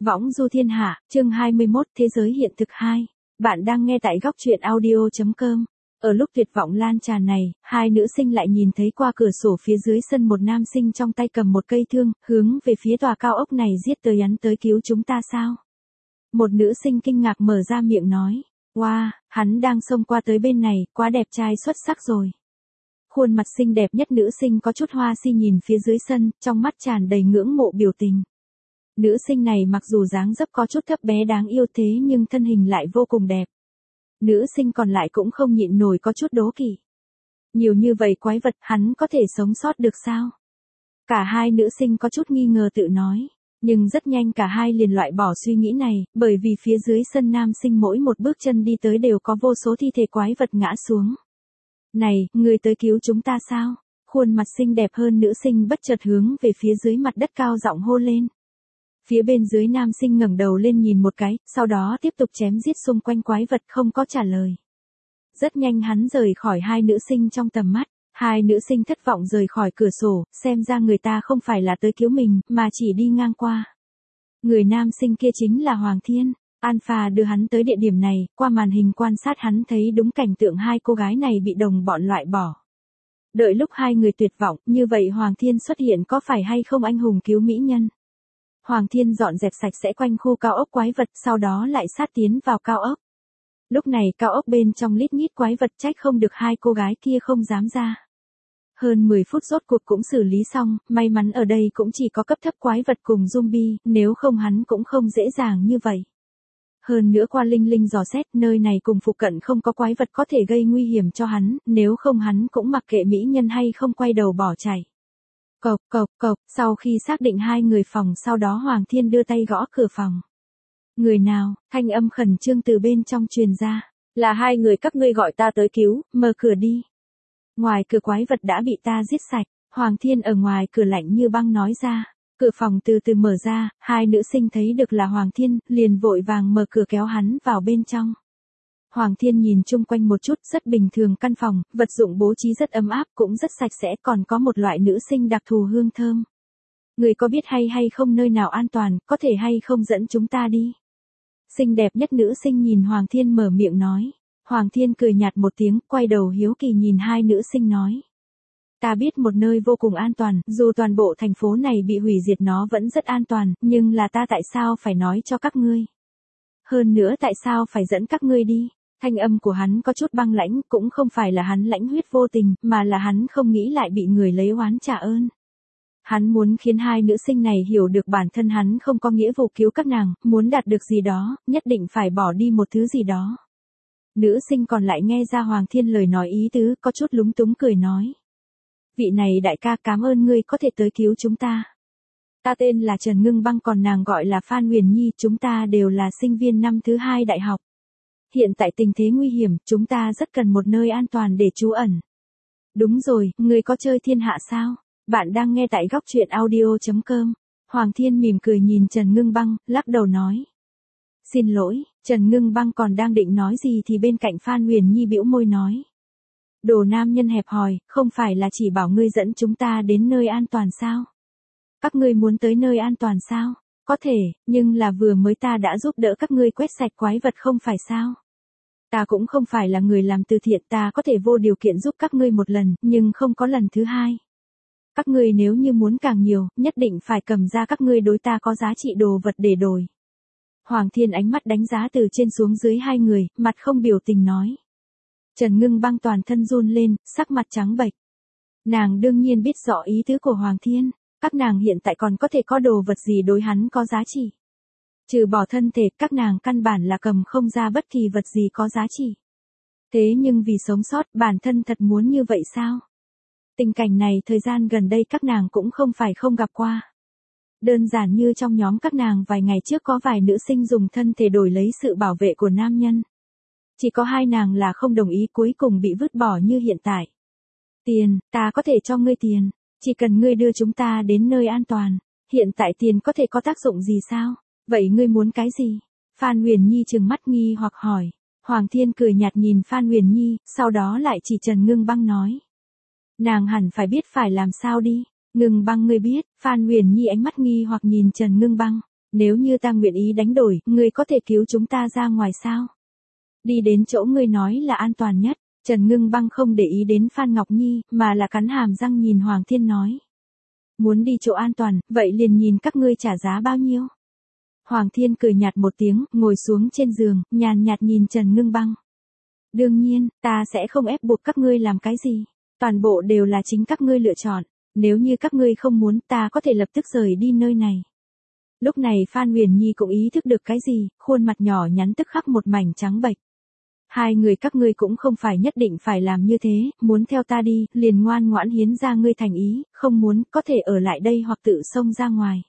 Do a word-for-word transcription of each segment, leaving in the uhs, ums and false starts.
Võng du thiên hạ, chương hai mươi mốt, Thế giới hiện thực hai. Bạn đang nghe tại góc truyện audio chấm com. Ở lúc tuyệt vọng lan tràn này, hai nữ sinh lại nhìn thấy qua cửa sổ phía dưới sân một nam sinh trong tay cầm một cây thương, hướng về phía tòa cao ốc này giết tới hắn tới cứu chúng ta sao? Một nữ sinh kinh ngạc mở ra miệng nói. Wow, hắn đang xông qua tới bên này, quá đẹp trai xuất sắc rồi. Khuôn mặt xinh đẹp nhất nữ sinh có chút hoa si nhìn phía dưới sân, trong mắt tràn đầy ngưỡng mộ biểu tình. Nữ sinh này mặc dù dáng dấp có chút thấp bé đáng yêu thế nhưng thân hình lại vô cùng đẹp. Nữ sinh còn lại cũng không nhịn nổi có chút đố kỵ. Nhiều như vậy quái vật hắn có thể sống sót được sao? Cả hai nữ sinh có chút nghi ngờ tự nói. Nhưng rất nhanh cả hai liền loại bỏ suy nghĩ này, bởi vì phía dưới sân nam sinh mỗi một bước chân đi tới đều có vô số thi thể quái vật ngã xuống. Này, người tới cứu chúng ta sao? Khuôn mặt xinh đẹp hơn nữ sinh bất chợt hướng về phía dưới mặt đất cao giọng hô lên. Phía bên dưới nam sinh ngẩng đầu lên nhìn một cái, sau đó tiếp tục chém giết xung quanh quái vật không có trả lời. Rất nhanh hắn rời khỏi hai nữ sinh trong tầm mắt, hai nữ sinh thất vọng rời khỏi cửa sổ, xem ra người ta không phải là tới cứu mình, mà chỉ đi ngang qua. Người nam sinh kia chính là Hoàng Thiên, Alpha đưa hắn tới địa điểm này, qua màn hình quan sát hắn thấy đúng cảnh tượng hai cô gái này bị đồng bọn loại bỏ. Đợi lúc hai người tuyệt vọng, như vậy Hoàng Thiên xuất hiện có phải hay không anh hùng cứu mỹ nhân? Hoàng Thiên dọn dẹp sạch sẽ quanh khu cao ốc quái vật, sau đó lại sát tiến vào cao ốc. Lúc này cao ốc bên trong lít nhít quái vật trách không được hai cô gái kia không dám ra. Hơn mười phút rốt cuộc cũng xử lý xong, may mắn ở đây cũng chỉ có cấp thấp quái vật cùng zombie, nếu không hắn cũng không dễ dàng như vậy. Hơn nữa qua Linh Linh dò xét, nơi này cùng phụ cận không có quái vật có thể gây nguy hiểm cho hắn, nếu không hắn cũng mặc kệ mỹ nhân hay không quay đầu bỏ chạy. Cộc cộc cộc, sau khi xác định hai người phòng sau đó Hoàng Thiên đưa tay gõ cửa phòng. Người nào, thanh âm khẩn trương từ bên trong truyền ra, là hai người các ngươi gọi ta tới cứu, mở cửa đi. Ngoài cửa quái vật đã bị ta giết sạch, Hoàng Thiên ở ngoài cửa lạnh như băng nói ra. Cửa phòng từ từ mở ra, hai nữ sinh thấy được là Hoàng Thiên, liền vội vàng mở cửa kéo hắn vào bên trong. Hoàng Thiên nhìn chung quanh một chút, rất bình thường căn phòng, vật dụng bố trí rất ấm áp, cũng rất sạch sẽ, còn có một loại nữ sinh đặc thù hương thơm. Người có biết hay hay không nơi nào an toàn, có thể hay không dẫn chúng ta đi? Xinh đẹp nhất nữ sinh nhìn Hoàng Thiên mở miệng nói. Hoàng Thiên cười nhạt một tiếng, quay đầu hiếu kỳ nhìn hai nữ sinh nói. Ta biết một nơi vô cùng an toàn, dù toàn bộ thành phố này bị hủy diệt nó vẫn rất an toàn, nhưng là ta tại sao phải nói cho các ngươi? Hơn nữa tại sao phải dẫn các ngươi đi? Thanh âm của hắn có chút băng lãnh, cũng không phải là hắn lãnh huyết vô tình, mà là hắn không nghĩ lại bị người lấy oán trả ơn. Hắn muốn khiến hai nữ sinh này hiểu được bản thân hắn không có nghĩa vụ cứu các nàng, muốn đạt được gì đó, nhất định phải bỏ đi một thứ gì đó. Nữ sinh còn lại nghe ra Hoàng Thiên lời nói ý tứ, có chút lúng túng cười nói. Vị này đại ca cảm ơn ngươi có thể tới cứu chúng ta. Ta tên là Trần Ngưng Băng còn nàng gọi là Phan Huyền Nhi, chúng ta đều là sinh viên năm thứ hai đại học. Hiện tại tình thế nguy hiểm, chúng ta rất cần một nơi an toàn để trú ẩn. Đúng rồi, ngươi có chơi thiên hạ sao? Bạn đang nghe tại góc truyện audio chấm com. Hoàng Thiên mỉm cười nhìn Trần Ngưng Băng, lắc đầu nói. Xin lỗi, Trần Ngưng Băng còn đang định nói gì thì bên cạnh Phan Huyền Nhi bĩu môi nói. Đồ nam nhân hẹp hòi, không phải là chỉ bảo ngươi dẫn chúng ta đến nơi an toàn sao? Các ngươi muốn tới nơi an toàn sao? Có thể, nhưng là vừa mới ta đã giúp đỡ các ngươi quét sạch quái vật không phải sao? Ta cũng không phải là người làm từ thiện, ta có thể vô điều kiện giúp các ngươi một lần, nhưng không có lần thứ hai. Các ngươi nếu như muốn càng nhiều, nhất định phải cầm ra các ngươi đối ta có giá trị đồ vật để đổi. Hoàng Thiên ánh mắt đánh giá từ trên xuống dưới hai người, mặt không biểu tình nói. Trần Ngưng Băng toàn thân run lên, sắc mặt trắng bệch. Nàng đương nhiên biết rõ ý tứ của Hoàng Thiên, các nàng hiện tại còn có thể có đồ vật gì đối hắn có giá trị. Trừ bỏ thân thể, các nàng căn bản là cầm không ra bất kỳ vật gì có giá trị. Thế nhưng vì sống sót, bản thân thật muốn như vậy sao? Tình cảnh này thời gian gần đây các nàng cũng không phải không gặp qua. Đơn giản như trong nhóm các nàng vài ngày trước có vài nữ sinh dùng thân thể đổi lấy sự bảo vệ của nam nhân. Chỉ có hai nàng là không đồng ý cuối cùng bị vứt bỏ như hiện tại. Tiền, ta có thể cho ngươi tiền, chỉ cần ngươi đưa chúng ta đến nơi an toàn. Hiện tại tiền có thể có tác dụng gì sao? Vậy ngươi muốn cái gì? Phan Huyền Nhi trừng mắt nghi hoặc hỏi. Hoàng Thiên cười nhạt nhìn Phan Huyền Nhi, sau đó lại chỉ Trần Ngưng Băng nói. Nàng hẳn phải biết phải làm sao đi. Ngưng Băng ngươi biết, Phan Huyền Nhi ánh mắt nghi hoặc nhìn Trần Ngưng Băng. Nếu như ta nguyện ý đánh đổi, ngươi có thể cứu chúng ta ra ngoài sao? Đi đến chỗ ngươi nói là an toàn nhất. Trần Ngưng Băng không để ý đến Phan Ngọc Nhi, mà là cắn hàm răng nhìn Hoàng Thiên nói. Muốn đi chỗ an toàn, vậy liền nhìn các ngươi trả giá bao nhiêu. Hoàng Thiên cười nhạt một tiếng, ngồi xuống trên giường, nhàn nhạt nhìn Trần Ngưng Băng. Đương nhiên, ta sẽ không ép buộc các ngươi làm cái gì. Toàn bộ đều là chính các ngươi lựa chọn. Nếu như các ngươi không muốn, ta có thể lập tức rời đi nơi này. Lúc này Phan Huyền Nhi cũng ý thức được cái gì, khuôn mặt nhỏ nhắn tức khắc một mảnh trắng bệch. Hai người các ngươi cũng không phải nhất định phải làm như thế, muốn theo ta đi, liền ngoan ngoãn hiến ra ngươi thành ý, không muốn, có thể ở lại đây hoặc tự xông ra ngoài.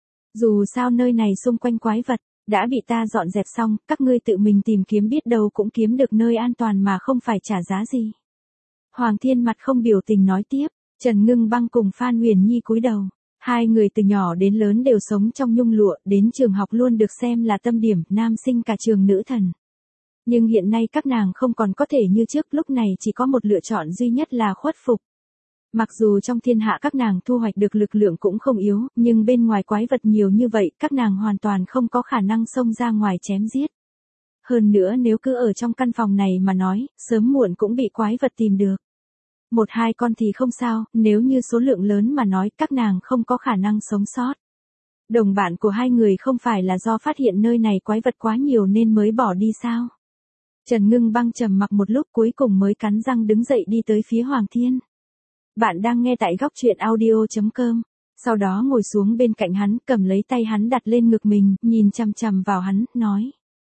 Dù sao nơi này xung quanh quái vật, đã bị ta dọn dẹp xong, các ngươi tự mình tìm kiếm biết đâu cũng kiếm được nơi an toàn mà không phải trả giá gì. Hoàng Thiên mặt không biểu tình nói tiếp, Trần Ngưng Băng cùng Phan Huyền Nhi cúi đầu. Hai người từ nhỏ đến lớn đều sống trong nhung lụa, đến trường học luôn được xem là tâm điểm, nam sinh cả trường nữ thần. Nhưng hiện nay các nàng không còn có thể như trước, lúc này chỉ có một lựa chọn duy nhất là khuất phục. Mặc dù trong thiên hạ các nàng thu hoạch được lực lượng cũng không yếu, nhưng bên ngoài quái vật nhiều như vậy, các nàng hoàn toàn không có khả năng xông ra ngoài chém giết. Hơn nữa nếu cứ ở trong căn phòng này mà nói, sớm muộn cũng bị quái vật tìm được. Một hai con thì không sao, nếu như số lượng lớn mà nói các nàng không có khả năng sống sót. Đồng bạn của hai người không phải là do phát hiện nơi này quái vật quá nhiều nên mới bỏ đi sao? Trần Ngưng Băng trầm mặc một lúc cuối cùng mới cắn răng đứng dậy đi tới phía Hoàng Thiên. Bạn đang nghe tại góc truyện audio chấm com. Sau đó ngồi xuống bên cạnh hắn, cầm lấy tay hắn đặt lên ngực mình, nhìn chằm chằm vào hắn, nói.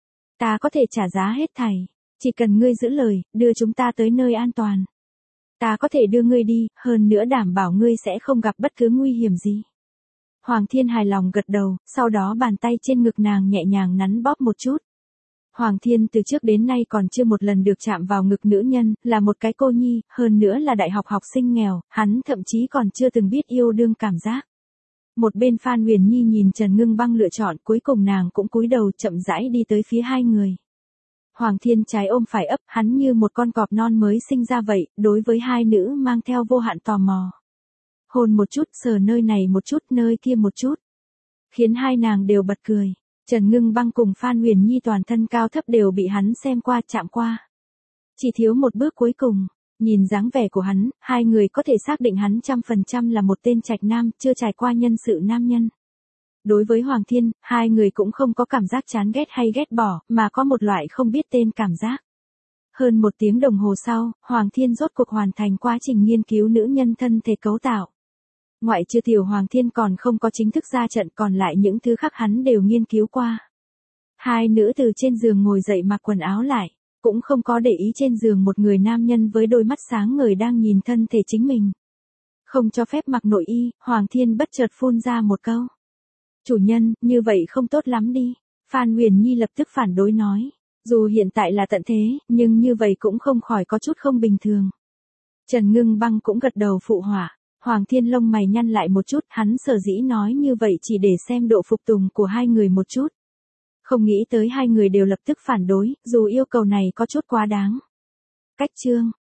Ta có thể trả giá hết thảy, chỉ cần ngươi giữ lời, đưa chúng ta tới nơi an toàn. Ta có thể đưa ngươi đi, hơn nữa đảm bảo ngươi sẽ không gặp bất cứ nguy hiểm gì. Hoàng Thiên hài lòng gật đầu, sau đó bàn tay trên ngực nàng nhẹ nhàng nắn bóp một chút. Hoàng Thiên từ trước đến nay còn chưa một lần được chạm vào ngực nữ nhân, là một cái cô nhi, hơn nữa là đại học học sinh nghèo, hắn thậm chí còn chưa từng biết yêu đương cảm giác. Một bên Phan Huyền Nhi nhìn Trần Ngưng Băng lựa chọn, cuối cùng nàng cũng cúi đầu chậm rãi đi tới phía hai người. Hoàng Thiên trái ôm phải ấp, hắn như một con cọp non mới sinh ra vậy, đối với hai nữ mang theo vô hạn tò mò. Hôn một chút, sờ nơi này một chút, nơi kia một chút. Khiến hai nàng đều bật cười. Trần Ngưng Băng cùng Phan Huyền Nhi toàn thân cao thấp đều bị hắn xem qua chạm qua. Chỉ thiếu một bước cuối cùng, nhìn dáng vẻ của hắn, hai người có thể xác định hắn trăm phần trăm là một tên trạch nam, chưa trải qua nhân sự nam nhân. Đối với Hoàng Thiên, hai người cũng không có cảm giác chán ghét hay ghét bỏ, mà có một loại không biết tên cảm giác. Hơn một tiếng đồng hồ sau, Hoàng Thiên rốt cuộc hoàn thành quá trình nghiên cứu nữ nhân thân thể cấu tạo. Ngoại trừ tiểu Hoàng Thiên còn không có chính thức ra trận, còn lại những thứ khác hắn đều nghiên cứu qua. Hai nữ từ trên giường ngồi dậy mặc quần áo lại, cũng không có để ý trên giường một người nam nhân với đôi mắt sáng ngời đang nhìn thân thể chính mình. Không cho phép mặc nội y, Hoàng Thiên bất chợt phun ra một câu. Chủ nhân, như vậy không tốt lắm đi. Phan Huyền Nhi lập tức phản đối nói. Dù hiện tại là tận thế, nhưng như vậy cũng không khỏi có chút không bình thường. Trần Ngưng Băng cũng gật đầu phụ họa. Hoàng Thiên lông mày nhăn lại một chút, hắn sở dĩ nói như vậy chỉ để xem độ phục tùng của hai người một chút. Không nghĩ tới hai người đều lập tức phản đối, dù yêu cầu này có chút quá đáng. Cách chương